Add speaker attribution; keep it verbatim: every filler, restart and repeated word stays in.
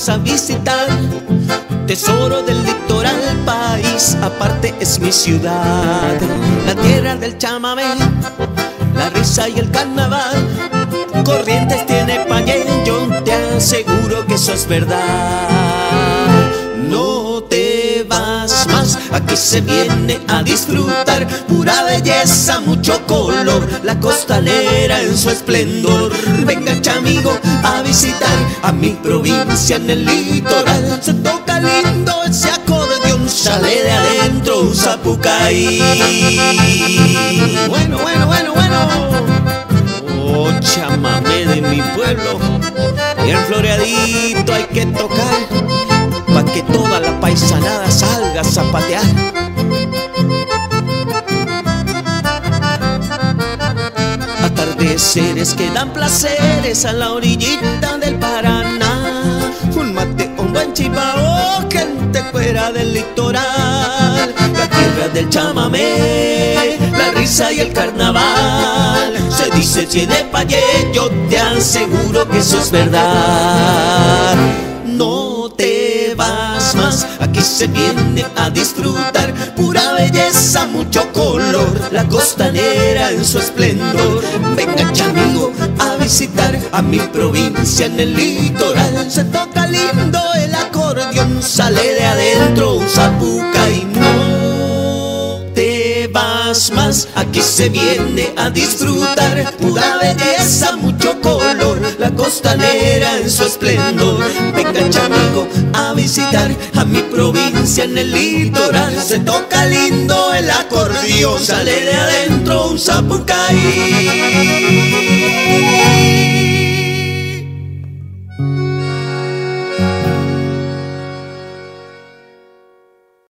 Speaker 1: vamos a visitar. Tesoro del litoral, país aparte es mi ciudad. La tierra del chamamé, la risa y el carnaval. Corrientes tiene Payén, yo te aseguro que eso es verdad. No te vas más, aquí se viene a disfrutar. Pura belleza, mucho color, la costanera en su esplendor. Venga chamigo a visitar a mi provincia en el litoral. Se toca lindo ese acordeón, sale de adentro un zapucaí. Bueno, bueno, bueno, bueno. Oh, chamamé de mi pueblo, bien floreadito hay que tocar, pa' que toda la paisanada salga a zapatear. Atardeceres que dan placeres a la orillita del Paraná. Un mate, un buen chipao, gente fuera del litoral. La tierra del chamamé, la risa y el carnaval. Se dice si de Payén, yo te aseguro que eso es verdad. No te vas más, aquí se viene a disfrutar. Pura belleza, mucho color, la costanera en su esplendor. Venga chamigo a visitar a mi provincia en el litoral. Se toca lindo el acordeón, sale de adentro un zapucaí. No te vas más, aquí se viene a disfrutar. Pura belleza, mucho color, la costanera en su esplendor. Venga chamigo a visitar a mi provincia en el litoral. Se toca lindo el acordeón, sale de adentro un zapucaí.